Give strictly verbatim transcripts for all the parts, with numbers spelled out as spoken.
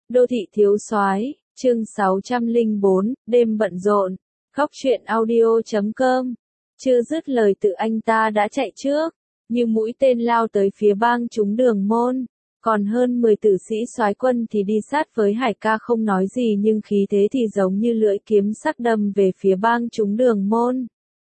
Đô thị thiếu soái, chương sáu trăm lẻ bốn, đêm bận rộn. Góc truyện audio chấm com. Chưa dứt lời tự anh ta đã chạy trước, như mũi tên lao tới phía bang chúng Đường Môn. Còn hơn mười tử sĩ soái quân thì đi sát với Hải ca không nói gì, nhưng khí thế thì giống như lưỡi kiếm sắc đâm về phía bang chúng Đường Môn.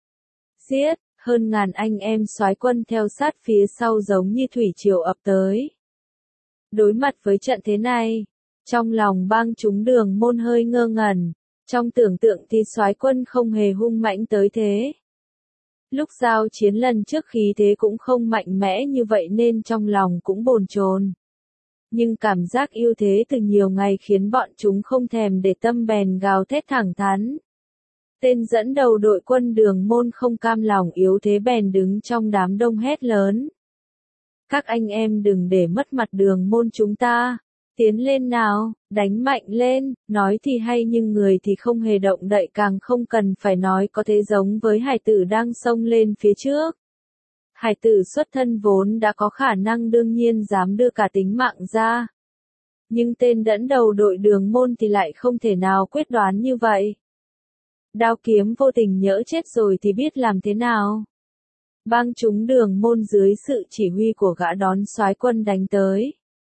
Giết, hơn ngàn anh em soái quân theo sát phía sau giống như thủy triều ập tới. Đối mặt với trận thế này, trong lòng bang chúng Đường Môn hơi ngơ ngẩn, trong tưởng tượng thì soái quân không hề hung mãnh tới thế. Lúc giao chiến lần trước khí thế cũng không mạnh mẽ như vậy nên trong lòng cũng bồn chồn. Nhưng cảm giác ưu thế từ nhiều ngày khiến bọn chúng không thèm để tâm, bèn gào thét thẳng thắn. Tên dẫn đầu đội quân Đường Môn không cam lòng yếu thế bèn đứng trong đám đông hét lớn. Các anh em đừng để mất mặt Đường Môn chúng ta, tiến lên nào, đánh mạnh lên, nói thì hay nhưng người thì không hề động đậy, càng không cần phải nói có thế giống với hải tử đang xông lên phía trước. Hải tử xuất thân vốn đã có khả năng, đương nhiên dám đưa cả tính mạng ra. Nhưng tên dẫn đầu đội Đường Môn thì lại không thể nào quyết đoán như vậy. Đao kiếm vô tình nhỡ chết rồi thì biết làm thế nào. Bang chúng Đường Môn dưới sự chỉ huy của gã đón soái quân đánh tới.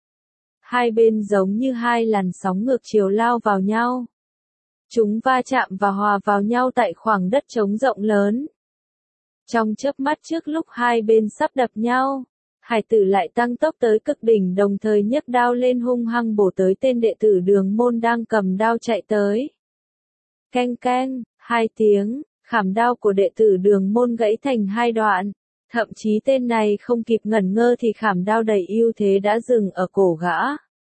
Hai bên giống như hai làn sóng ngược chiều lao vào nhau. Chúng va chạm và hòa vào nhau tại khoảng đất trống rộng lớn. Trong chớp mắt trước lúc hai bên sắp đập nhau, hải tử lại tăng tốc tới cực đỉnh, đồng thời nhấc đao lên hung hăng bổ tới tên đệ tử Đường Môn đang cầm đao chạy tới. Keng keng, hai tiếng, khảm đao của đệ tử Đường Môn gãy thành hai đoạn. Thậm chí tên này không kịp ngẩn ngơ thì khảm đao đầy ưu thế đã dừng ở cổ gã.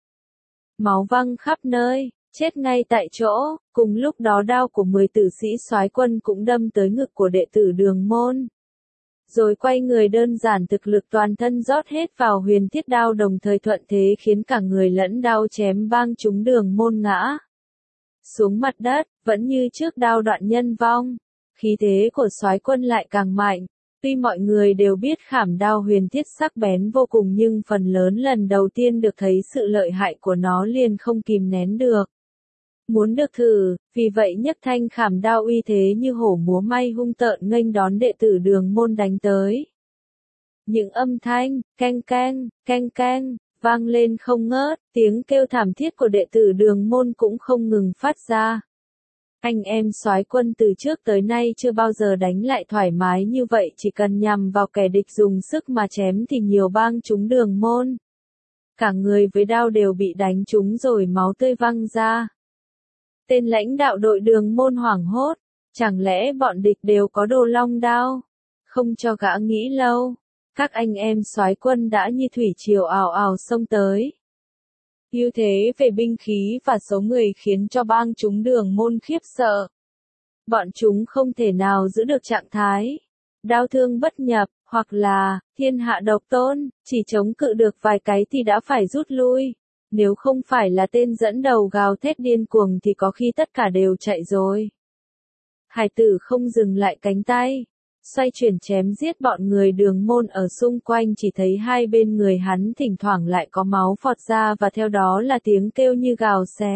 Máu văng khắp nơi, chết ngay tại chỗ. Cùng lúc đó đao của mười tử sĩ soái quân cũng đâm tới ngực của đệ tử Đường Môn. Rồi quay người, đơn giản thực lực toàn thân rót hết vào huyền thiết đao, đồng thời thuận thế khiến cả người lẫn đao chém bang chúng Đường Môn ngã xuống mặt đất, vẫn như trước đao đoạn nhân vong. Khí thế của soái quân lại càng mạnh. Tuy mọi người đều biết khảm đao huyền thiết sắc bén vô cùng, nhưng phần lớn lần đầu tiên được thấy sự lợi hại của nó liền không kìm nén được. Muốn được thử, vì vậy nhấc thanh khảm đao uy thế như hổ múa may hung tợn nghênh đón đệ tử Đường Môn đánh tới. Những âm thanh, keng keng, keng keng, vang lên không ngớt, tiếng kêu thảm thiết của đệ tử Đường Môn cũng không ngừng phát ra. Anh em soái quân từ trước tới nay chưa bao giờ đánh lại thoải mái như vậy, chỉ cần nhằm vào kẻ địch dùng sức mà chém thì nhiều bang chúng Đường Môn. Cả người với đao đều bị đánh trúng rồi máu tươi văng ra. Tên lãnh đạo đội Đường Môn hoảng hốt, chẳng lẽ bọn địch đều có đồ long đao? Không cho gã nghĩ lâu, các anh em soái quân đã như thủy triều ào ào xông tới. Ưu thế về binh khí và số người khiến cho bang chúng Đường Môn khiếp sợ. Bọn chúng không thể nào giữ được trạng thái đao thương bất nhập, hoặc là thiên hạ độc tôn, chỉ chống cự được vài cái thì đã phải rút lui. Nếu không phải là tên dẫn đầu gào thét điên cuồng thì có khi tất cả đều chạy rồi. Hải tử không dừng lại cánh tay, xoay chuyển chém giết bọn người Đường Môn ở xung quanh, chỉ thấy hai bên người hắn thỉnh thoảng lại có máu phọt ra và theo đó là tiếng kêu như gào xé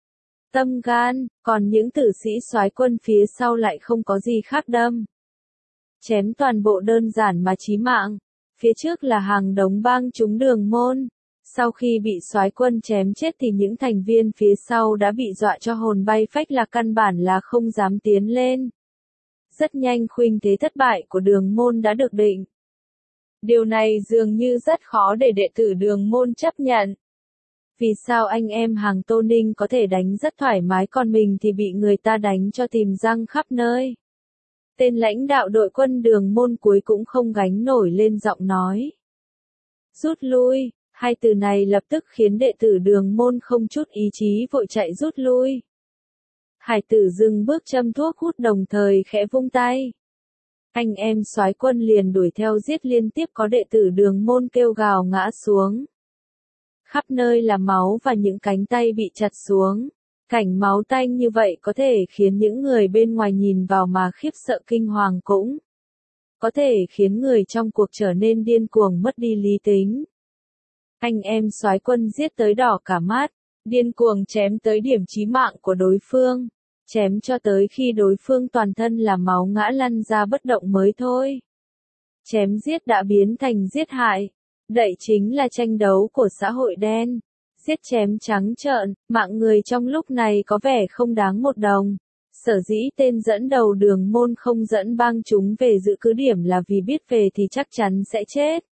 tâm gan, còn những tử sĩ soái quân phía sau lại không có gì khác đâm chém toàn bộ đơn giản mà chí mạng. Phía trước là hàng đống bang chúng Đường Môn. Sau khi bị soái quân chém chết thì những thành viên phía sau đã bị dọa cho hồn bay phách lạc, căn bản là không dám tiến lên. Rất nhanh khuynh thế thất bại của Đường Môn đã được định. Điều này dường như rất khó để đệ tử Đường Môn chấp nhận. Vì sao anh em hàng Tô Ninh có thể đánh rất thoải mái, còn mình thì bị người ta đánh cho tìm răng khắp nơi? Tên lãnh đạo đội quân Đường Môn cuối cũng không gánh nổi lên giọng nói. Rút lui. Hai từ này lập tức khiến đệ tử Đường Môn không chút ý chí vội chạy rút lui. Hải tử dừng bước châm thuốc hút, đồng thời khẽ vung tay. Anh em soái quân liền đuổi theo giết, liên tiếp có đệ tử Đường Môn kêu gào ngã xuống. Khắp nơi là máu và những cánh tay bị chặt xuống. Cảnh máu tanh như vậy có thể khiến những người bên ngoài nhìn vào mà khiếp sợ kinh hoàng, cũng có thể khiến người trong cuộc trở nên điên cuồng mất đi lý tính. Anh em soái quân giết tới đỏ cả mắt, điên cuồng chém tới điểm chí mạng của đối phương, chém cho tới khi đối phương toàn thân là máu ngã lăn ra bất động mới thôi. Chém giết đã biến thành giết hại, đậy chính là tranh đấu của xã hội đen. Giết chém trắng trợn, mạng người trong lúc này có vẻ không đáng một đồng. Sở dĩ tên dẫn đầu đường môn không dẫn bang chúng về giữ cứ điểm là vì biết về thì chắc chắn sẽ chết.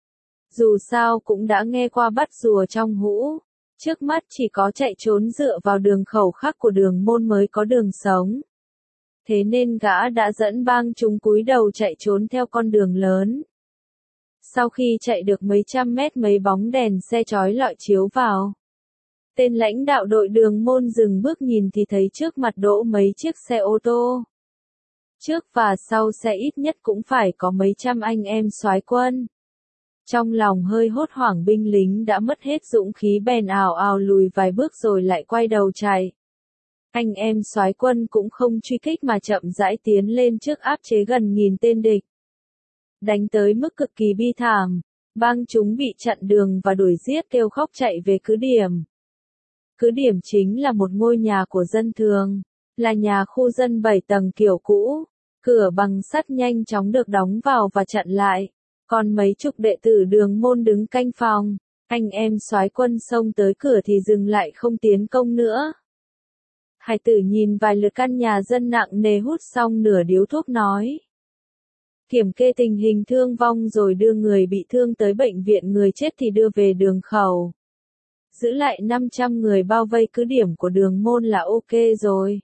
Dù sao cũng đã nghe qua bắt rùa trong hũ, trước mắt chỉ có chạy trốn dựa vào đường khẩu khác của đường môn mới có đường sống. Thế nên gã đã dẫn bang chúng cúi đầu chạy trốn theo con đường lớn. Sau khi chạy được mấy trăm mét mấy bóng đèn xe chói lọi chiếu vào. Tên lãnh đạo đội đường môn dừng bước nhìn thì thấy trước mặt đỗ mấy chiếc xe ô tô. Trước và sau xe ít nhất cũng phải có mấy trăm anh em soái quân. Trong lòng hơi hốt hoảng binh lính đã mất hết dũng khí bèn ào ào lùi vài bước rồi lại quay đầu chạy. Anh em soái quân cũng không truy kích mà chậm rãi tiến lên trước áp chế gần nghìn tên địch. Đánh tới mức cực kỳ bi thảm, bang chúng bị chặn đường và đuổi giết kêu khóc chạy về cứ điểm. Cứ điểm chính là một ngôi nhà của dân thường, là nhà khu dân bảy tầng kiểu cũ, cửa bằng sắt nhanh chóng được đóng vào và chặn lại, còn mấy chục đệ tử đường môn đứng canh phòng, anh em soái quân xông tới cửa thì dừng lại không tiến công nữa. Hải tử nhìn vài lượt căn nhà dân nặng nề hút xong nửa điếu thuốc nói. Kiểm kê tình hình thương vong rồi đưa người bị thương tới bệnh viện, người chết thì đưa về đường khẩu. Giữ lại năm trăm người bao vây cứ điểm của đường môn là ok rồi.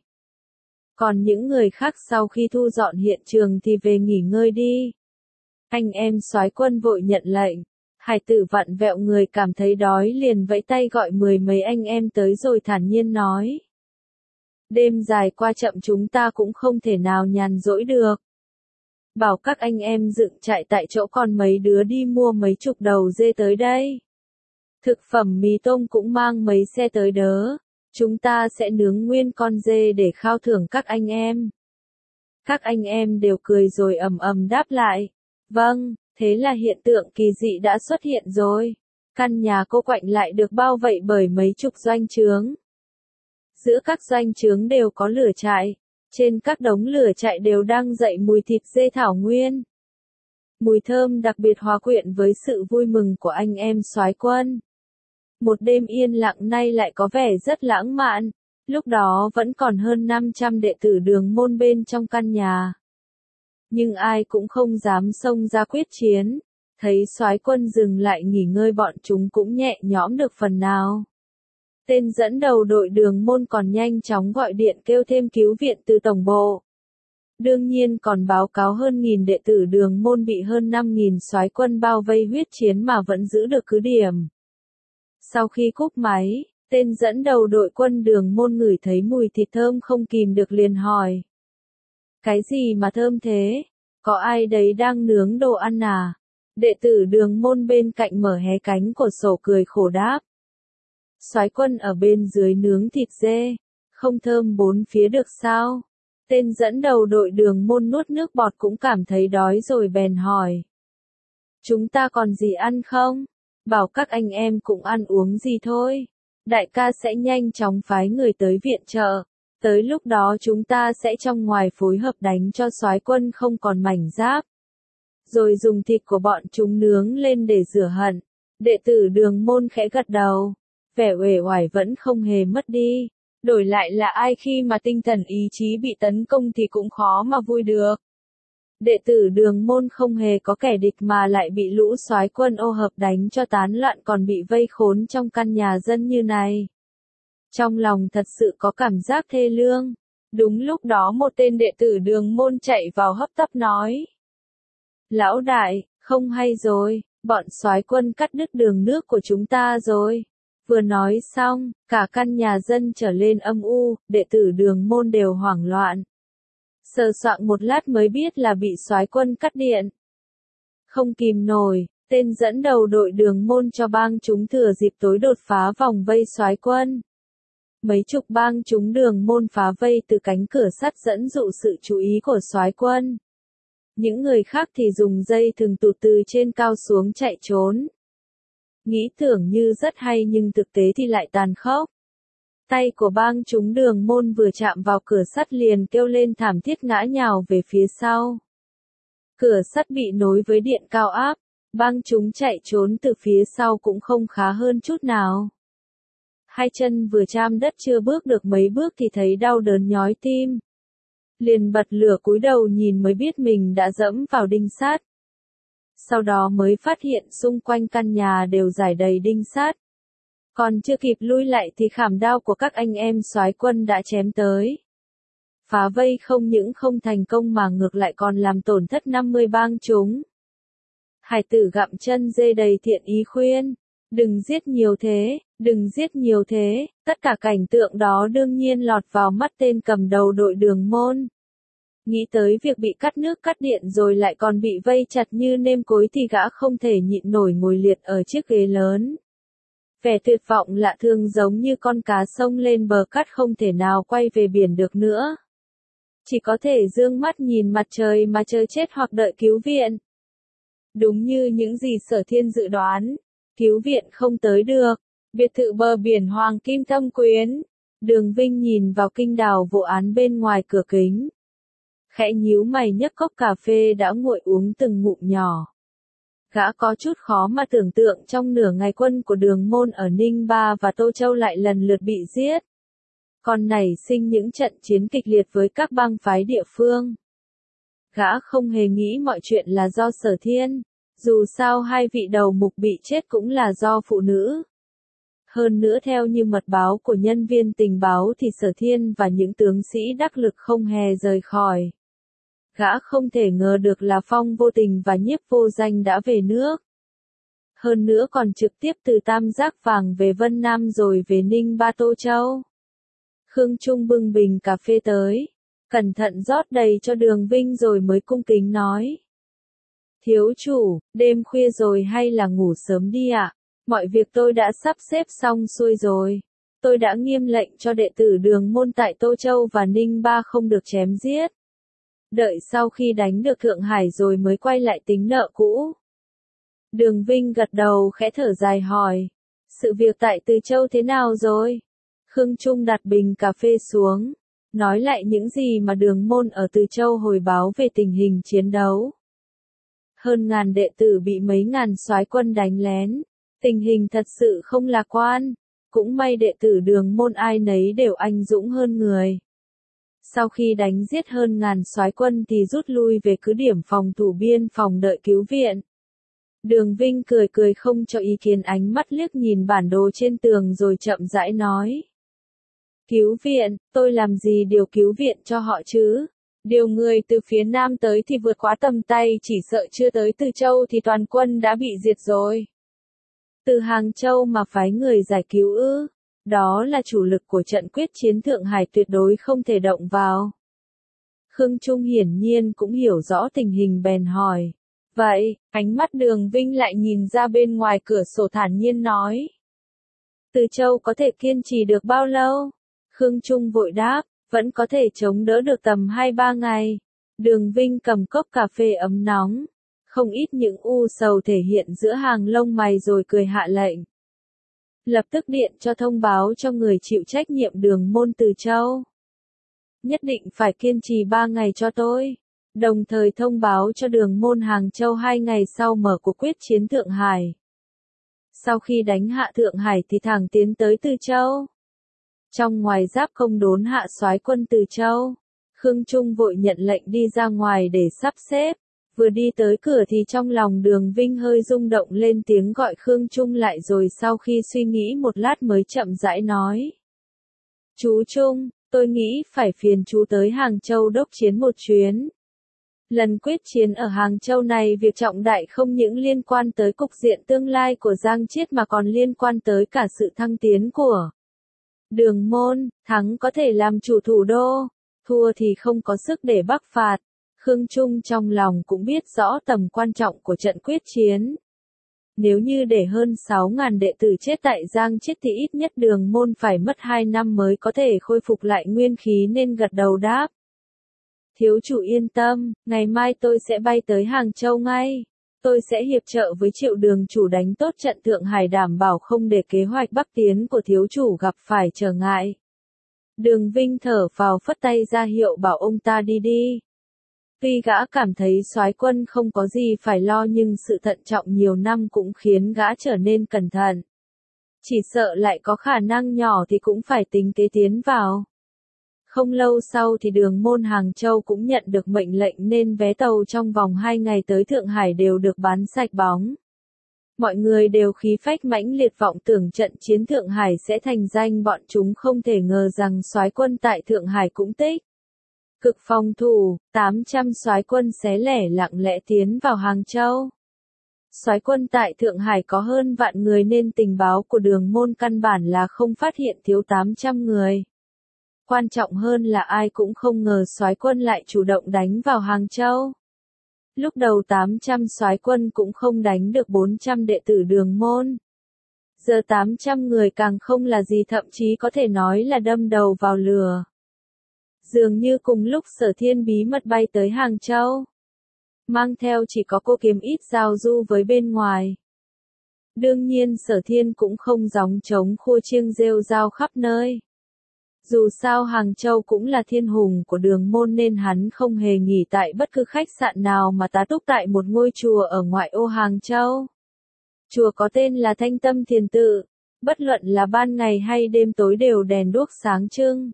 Còn những người khác sau khi thu dọn hiện trường thì về nghỉ ngơi đi. Anh em soái quân vội nhận lệnh. Hải tử vặn vẹo người cảm thấy đói liền vẫy tay gọi mười mấy anh em tới rồi thản nhiên nói. Đêm dài qua chậm chúng ta cũng không thể nào nhàn rỗi được. Bảo các anh em dựng trại tại chỗ, còn mấy đứa đi mua mấy chục đầu dê tới đây. Thực phẩm mì tôm cũng mang mấy xe tới đớ. Chúng ta sẽ nướng nguyên con dê để khao thưởng các anh em. Các anh em đều cười rồi ầm ầm đáp lại. Vâng, thế là hiện tượng kỳ dị đã xuất hiện rồi. Căn nhà cô Quạnh lại được bao vây bởi mấy chục doanh trướng. Giữa các doanh trướng đều có lửa trại. Trên các đống lửa trại đều đang dậy mùi thịt dê thảo nguyên. Mùi thơm đặc biệt hòa quyện với sự vui mừng của anh em soái quân. Một đêm yên lặng nay lại có vẻ rất lãng mạn. Lúc đó vẫn còn hơn năm trăm đệ tử đường môn bên trong căn nhà. Nhưng ai cũng không dám xông ra quyết chiến. Thấy soái quân dừng lại nghỉ ngơi, bọn chúng cũng nhẹ nhõm được phần nào. Tên dẫn đầu đội đường môn còn nhanh chóng gọi điện kêu thêm cứu viện từ tổng bộ. Đương nhiên còn báo cáo hơn nghìn đệ tử đường môn bị hơn năm nghìn soái quân bao vây huyết chiến mà vẫn giữ được cứ điểm. Sau khi cúp máy, tên dẫn đầu đội quân đường môn ngửi thấy mùi thịt thơm không kìm được liền hỏi. Cái gì mà thơm thế? Có ai đấy đang nướng đồ ăn à? Đệ tử đường môn bên cạnh mở hé cánh cửa sổ cười khổ đáp. Soái quân ở bên dưới nướng thịt dê, không thơm bốn phía được sao? Tên dẫn đầu đội đường môn nuốt nước bọt cũng cảm thấy đói rồi bèn hỏi. Chúng ta còn gì ăn không? Bảo các anh em cũng ăn uống gì thôi. Đại ca sẽ nhanh chóng phái người tới viện trợ. Tới lúc đó chúng ta sẽ trong ngoài phối hợp đánh cho soái quân không còn mảnh giáp. Rồi dùng thịt của bọn chúng nướng lên để rửa hận. Đệ tử đường môn khẽ gật đầu. Vẻ uể oải vẫn không hề mất đi. Đổi lại là ai khi mà tinh thần ý chí bị tấn công thì cũng khó mà vui được. Đệ tử đường môn không hề có kẻ địch mà lại bị lũ soái quân ô hợp đánh cho tán loạn, còn bị vây khốn trong căn nhà dân như này. Trong lòng thật sự có cảm giác thê lương. Đúng lúc đó một tên đệ tử đường môn chạy vào hấp tấp nói. Lão đại, không hay rồi, bọn soái quân cắt đứt đường nước của chúng ta rồi. Vừa nói xong, cả căn nhà dân trở lên âm u, đệ tử đường môn đều hoảng loạn. Sờ soạng một lát mới biết là bị soái quân cắt điện. Không kìm nổi, tên dẫn đầu đội đường môn cho bang chúng thừa dịp tối đột phá vòng vây soái quân. Mấy chục bang chúng đường môn phá vây từ cánh cửa sắt dẫn dụ sự chú ý của soái quân. Những người khác thì dùng dây thừng tụt từ trên cao xuống chạy trốn. Nghĩ tưởng như rất hay nhưng thực tế thì lại tàn khốc. Tay của bang chúng Đường Môn vừa chạm vào cửa sắt liền kêu lên thảm thiết ngã nhào về phía sau. Cửa sắt bị nối với điện cao áp, bang chúng chạy trốn từ phía sau cũng không khá hơn chút nào. Hai chân vừa chạm đất chưa bước được mấy bước thì thấy đau đớn nhói tim. Liền bật lửa cúi đầu nhìn mới biết mình đã dẫm vào đinh sắt. Sau đó mới phát hiện xung quanh căn nhà đều rải đầy đinh sắt. Còn chưa kịp lui lại thì khảm đao của các anh em soái quân đã chém tới. Phá vây không những không thành công mà ngược lại còn làm tổn thất năm mươi bang chúng. Hải tử gặm chân dê đầy thiện ý khuyên, đừng giết nhiều thế, đừng giết nhiều thế, tất cả cảnh tượng đó đương nhiên lọt vào mắt tên cầm đầu đội Đường Môn. Nghĩ tới việc bị cắt nước cắt điện rồi lại còn bị vây chặt như nêm cối thì gã không thể nhịn nổi ngồi liệt ở chiếc ghế lớn. Vẻ tuyệt vọng lạ thường giống như con cá sông lên bờ cát không thể nào quay về biển được nữa. Chỉ có thể dương mắt nhìn mặt trời mà chờ chết hoặc đợi cứu viện. Đúng như những gì Sở Thiên dự đoán, cứu viện không tới được. Biệt thự bờ biển Hoàng Kim Thâm Quyến. Đường Vinh nhìn vào kinh đào vụ án bên ngoài cửa kính. Khẽ nhíu mày nhấc cốc cà phê đã nguội uống từng ngụm nhỏ. Gã có chút khó mà tưởng tượng trong nửa ngày quân của Đường Môn ở Ninh Ba và Tô Châu lại lần lượt bị giết. Còn nảy sinh những trận chiến kịch liệt với các bang phái địa phương. Gã không hề nghĩ mọi chuyện là do Sở Thiên, dù sao hai vị đầu mục bị chết cũng là do phụ nữ. Hơn nữa theo như mật báo của nhân viên tình báo thì Sở Thiên và những tướng sĩ đắc lực không hề rời khỏi. Gã không thể ngờ được là Phong Vô Tình và Nhiếp Vô Danh đã về nước. Hơn nữa còn trực tiếp từ Tam Giác Vàng về Vân Nam rồi về Ninh Ba Tô Châu. Khương Trung bưng bình cà phê tới, cẩn thận rót đầy cho Đường Vinh rồi mới cung kính nói. Thiếu chủ, đêm khuya rồi hay là ngủ sớm đi ạ? Mọi việc tôi đã sắp xếp xong xuôi rồi. Tôi đã nghiêm lệnh cho đệ tử Đường Môn tại Tô Châu và Ninh Ba không được chém giết. Đợi sau khi đánh được Thượng Hải rồi mới quay lại tính nợ cũ. Đường Vinh gật đầu khẽ thở dài hỏi. Sự việc tại Từ Châu thế nào rồi? Khương Trung đặt bình cà phê xuống. Nói lại những gì mà Đường Môn ở Từ Châu hồi báo về tình hình chiến đấu. Hơn ngàn đệ tử bị mấy ngàn soái quân đánh lén. Tình hình thật sự không lạc quan. Cũng may đệ tử Đường Môn ai nấy đều anh dũng hơn người. Sau khi đánh giết hơn ngàn soái quân thì rút lui về cứ điểm phòng thủ biên phòng đợi cứu viện. Đường Vinh cười cười không cho ý kiến, ánh mắt liếc nhìn bản đồ trên tường rồi chậm rãi nói. Cứu viện, tôi làm gì điều cứu viện cho họ chứ? Điều người từ phía Nam tới thì vượt quá tầm tay, chỉ sợ chưa tới Từ Châu thì toàn quân đã bị diệt rồi. Từ Hàng Châu mà phái người giải cứu ư? Đó là chủ lực của trận quyết chiến Thượng Hải, tuyệt đối không thể động vào. Khương Trung hiển nhiên cũng hiểu rõ tình hình bèn hỏi. Vậy, ánh mắt Đường Vinh lại nhìn ra bên ngoài cửa sổ thản nhiên nói. Từ Châu có thể kiên trì được bao lâu? Khương Trung vội đáp, vẫn có thể chống đỡ được tầm hai ba ngày. Đường Vinh cầm cốc cà phê ấm nóng. Không ít những u sầu thể hiện giữa hàng lông mày rồi cười hạ lệnh. Lập tức điện cho thông báo cho người chịu trách nhiệm Đường Môn Từ Châu. Nhất định phải kiên trì ba ngày cho tôi. Đồng thời thông báo cho Đường Môn Hàng Châu hai ngày sau mở cuộc quyết chiến Thượng Hải. Sau khi đánh hạ Thượng Hải thì thẳng tiến tới Từ Châu. Trong ngoài giáp công đốn hạ soái quân Từ Châu. Khương Trung vội nhận lệnh đi ra ngoài để sắp xếp. Vừa đi tới cửa thì trong lòng Đường Vinh hơi rung động lên tiếng gọi Khương Trung lại rồi sau khi suy nghĩ một lát mới chậm rãi nói. Chú Trung, tôi nghĩ phải phiền chú tới Hàng Châu đốc chiến một chuyến. Lần quyết chiến ở Hàng Châu này việc trọng đại không những liên quan tới cục diện tương lai của Giang Chiết mà còn liên quan tới cả sự thăng tiến của Đường Môn, thắng có thể làm chủ thủ đô, thua thì không có sức để bắc phạt. Khương Trung trong lòng cũng biết rõ tầm quan trọng của trận quyết chiến. Nếu như để hơn sáu ngàn đệ tử chết tại Giang Chiết thì ít nhất Đường Môn phải mất hai năm mới có thể khôi phục lại nguyên khí nên gật đầu đáp. Thiếu chủ yên tâm, ngày mai tôi sẽ bay tới Hàng Châu ngay. Tôi sẽ hiệp trợ với Triệu đường chủ đánh tốt trận Thượng Hải, đảm bảo không để kế hoạch bắc tiến của thiếu chủ gặp phải trở ngại. Đường Vinh thở phào phất tay ra hiệu bảo ông ta đi đi. Tuy gã cảm thấy soái quân không có gì phải lo nhưng sự thận trọng nhiều năm cũng khiến gã trở nên cẩn thận. Chỉ sợ lại có khả năng nhỏ thì cũng phải tính kế tiến vào. Không lâu sau thì đường môn Hàng Châu cũng nhận được mệnh lệnh nên vé tàu trong vòng hai ngày tới Thượng Hải đều được bán sạch bóng. Mọi người đều khí phách mãnh liệt vọng tưởng trận chiến Thượng Hải sẽ thành danh, bọn chúng không thể ngờ rằng soái quân tại Thượng Hải cũng tích cực phòng thủ, tám trăm soái quân xé lẻ lặng lẽ tiến vào Hàng Châu. Soái quân tại Thượng Hải có hơn vạn người nên tình báo của đường môn căn bản là không phát hiện thiếu tám trăm người. Quan trọng hơn là ai cũng không ngờ soái quân lại chủ động đánh vào Hàng Châu. Lúc đầu tám trăm soái quân cũng không đánh được bốn trăm đệ tử đường môn. Giờ tám trăm người càng không là gì, thậm chí có thể nói là đâm đầu vào lửa. Dường như cùng lúc Sở Thiên bí mật bay tới Hàng Châu. Mang theo chỉ có cô kiếm ít giao du với bên ngoài. Đương nhiên Sở Thiên cũng không gióng trống khua chiêng rêu rao khắp nơi. Dù sao Hàng Châu cũng là thiên hùng của đường môn nên hắn không hề nghỉ tại bất cứ khách sạn nào mà tá túc tại một ngôi chùa ở ngoại ô Hàng Châu. Chùa có tên là Thanh Tâm Thiền Tự, bất luận là ban ngày hay đêm tối đều đèn đuốc sáng trưng.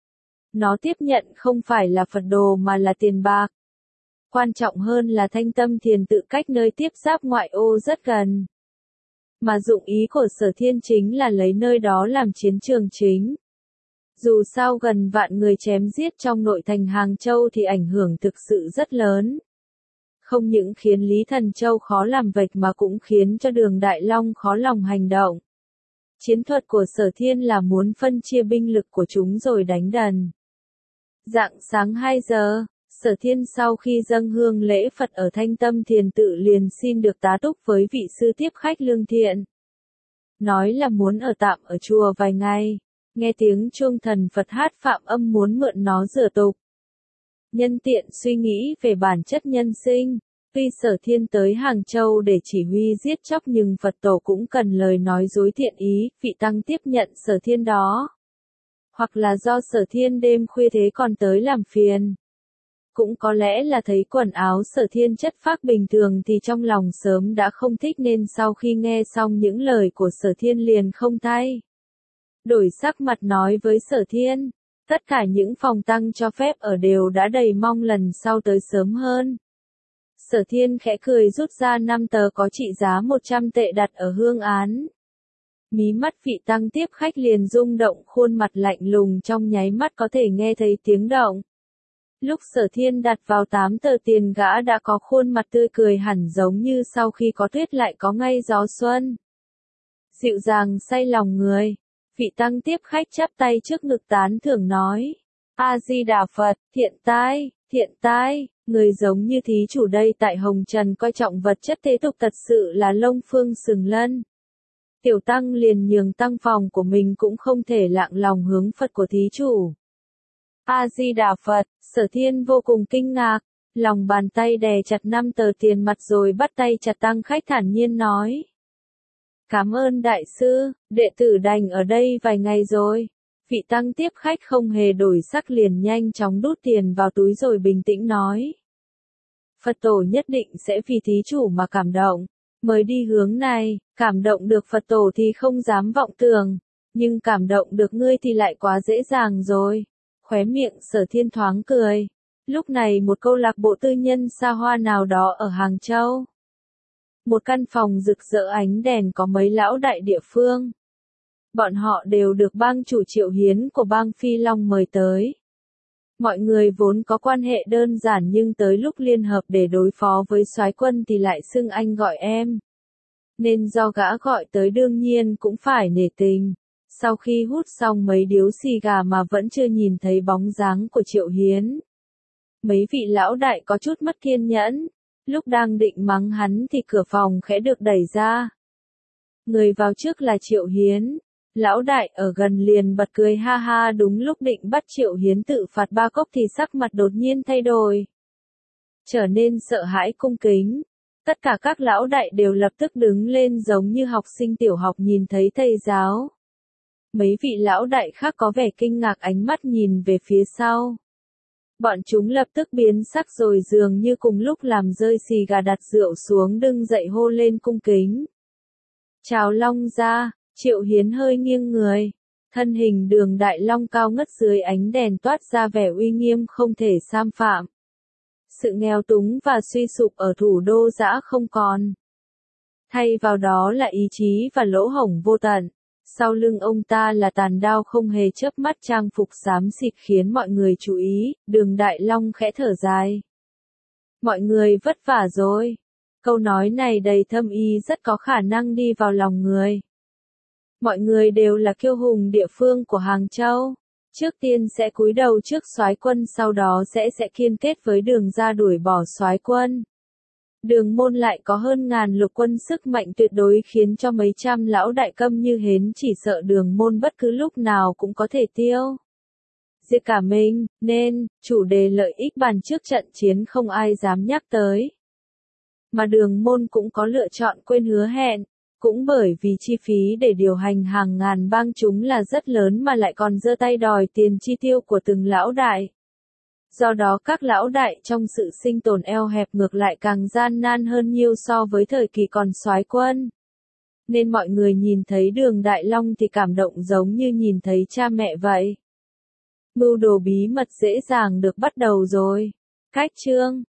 Nó tiếp nhận không phải là Phật đồ mà là tiền bạc. Quan trọng hơn là Thanh Tâm Thiền Tự cách nơi tiếp giáp ngoại ô rất gần. Mà dụng ý của Sở Thiên chính là lấy nơi đó làm chiến trường chính. Dù sao gần vạn người chém giết trong nội thành Hàng Châu thì ảnh hưởng thực sự rất lớn. Không những khiến Lý Thần Châu khó làm vạch mà cũng khiến cho Đường Đại Long khó lòng hành động. Chiến thuật của Sở Thiên là muốn phân chia binh lực của chúng rồi đánh đần. Rạng sáng hai giờ, Sở Thiên sau khi dâng hương lễ Phật ở Thanh Tâm Thiền Tự liền xin được tá túc với vị sư tiếp khách Lương Thiện. Nói là muốn ở tạm ở chùa vài ngày. Nghe tiếng chuông thần Phật hát Phạm Âm muốn mượn nó rửa tục. Nhân tiện suy nghĩ về bản chất nhân sinh, tuy Sở Thiên tới Hàng Châu để chỉ huy giết chóc nhưng Phật tổ cũng cần lời nói dối thiện ý, vị tăng tiếp nhận Sở Thiên đó. Hoặc là do Sở Thiên đêm khuya thế còn tới làm phiền. Cũng có lẽ là thấy quần áo Sở Thiên chất phác bình thường thì trong lòng sớm đã không thích nên sau khi nghe xong những lời của Sở Thiên liền không thay đổi sắc mặt nói với Sở Thiên, tất cả những phòng tăng cho phép ở đều đã đầy, mong lần sau tới sớm hơn. Sở Thiên khẽ cười rút ra năm tờ có trị giá một trăm tệ đặt ở hương án. Mí mắt vị tăng tiếp khách liền rung động, khuôn mặt lạnh lùng trong nháy mắt có thể nghe thấy tiếng động. Lúc Sở Thiên đặt vào tám tờ tiền gã đã có khuôn mặt tươi cười hẳn giống như sau khi có tuyết lại có ngay gió xuân. Dịu dàng say lòng người. Vị tăng tiếp khách chắp tay trước ngực tán thưởng nói. A-di-đà Phật, thiện tai, thiện tai, người giống như thí chủ đây tại Hồng Trần coi trọng vật chất thế tục thật sự là lông phương sừng lân. Tiểu tăng liền nhường tăng phòng của mình cũng không thể lặng lòng hướng Phật của thí chủ. A-di-đà Phật, Sở Thiên vô cùng kinh ngạc, lòng bàn tay đè chặt năm tờ tiền mặt rồi bắt tay chặt tăng khách thản nhiên nói. Cảm ơn đại sư, đệ tử đành ở đây vài ngày rồi. Vị tăng tiếp khách không hề đổi sắc liền nhanh chóng đút tiền vào túi rồi bình tĩnh nói. Phật tổ nhất định sẽ vì thí chủ mà cảm động. Mới đi hướng này, cảm động được Phật tổ thì không dám vọng tưởng. Nhưng cảm động được ngươi thì lại quá dễ dàng rồi. Khóe miệng Sở Thiên thoáng cười. Lúc này một câu lạc bộ tư nhân xa hoa nào đó ở Hàng Châu. Một căn phòng rực rỡ ánh đèn có mấy lão đại địa phương. Bọn họ đều được bang chủ Triệu Hiến của bang Phi Long mời tới. Mọi người vốn có quan hệ đơn giản nhưng tới lúc liên hợp để đối phó với soái quân thì lại xưng anh gọi em. Nên do gã gọi tới đương nhiên cũng phải nể tình. Sau khi hút xong mấy điếu xì gà mà vẫn chưa nhìn thấy bóng dáng của Triệu Hiến. Mấy vị lão đại có chút mất kiên nhẫn. Lúc đang định mắng hắn thì cửa phòng khẽ được đẩy ra. Người vào trước là Triệu Hiến. Lão đại ở gần liền bật cười ha ha, đúng lúc định bắt Triệu Hiến tự phạt ba cốc thì sắc mặt đột nhiên thay đổi. Trở nên sợ hãi cung kính. Tất cả các lão đại đều lập tức đứng lên giống như học sinh tiểu học nhìn thấy thầy giáo. Mấy vị lão đại khác có vẻ kinh ngạc ánh mắt nhìn về phía sau. Bọn chúng lập tức biến sắc rồi dường như cùng lúc làm rơi xì gà đặt rượu xuống đứng dậy hô lên cung kính. Chào Long gia, Triệu Hiến hơi nghiêng người. Thân hình Đường Đại Long cao ngất dưới ánh đèn toát ra vẻ uy nghiêm không thể xâm phạm. Sự nghèo túng và suy sụp ở thủ đô dã không còn. Thay vào đó là ý chí và lỗ hổng vô tận. Sau lưng ông ta là tàn đao không hề chớp mắt trang phục xám xịt khiến mọi người chú ý, Đường Đại Long khẽ thở dài. Mọi người vất vả rồi. Câu nói này đầy thâm ý rất có khả năng đi vào lòng người. Mọi người đều là kiêu hùng địa phương của Hàng Châu. Trước tiên sẽ cúi đầu trước soái quân, sau đó sẽ sẽ kiên kết với Đường gia đuổi bỏ soái quân. Đường môn lại có hơn ngàn lục quân sức mạnh tuyệt đối khiến cho mấy trăm lão đại câm như hến, chỉ sợ Đường môn bất cứ lúc nào cũng có thể tiêu diệt cả mình, nên chủ đề lợi ích bàn trước trận chiến không ai dám nhắc tới. Mà Đường môn cũng có lựa chọn quên hứa hẹn. Cũng bởi vì chi phí để điều hành hàng ngàn bang chúng là rất lớn mà lại còn giơ tay đòi tiền chi tiêu của từng lão đại. Do đó các lão đại trong sự sinh tồn eo hẹp ngược lại càng gian nan hơn nhiều so với thời kỳ còn soái quân. Nên mọi người nhìn thấy Đường Đại Long thì cảm động giống như nhìn thấy cha mẹ vậy. Mưu đồ bí mật dễ dàng được bắt đầu rồi. Cách chương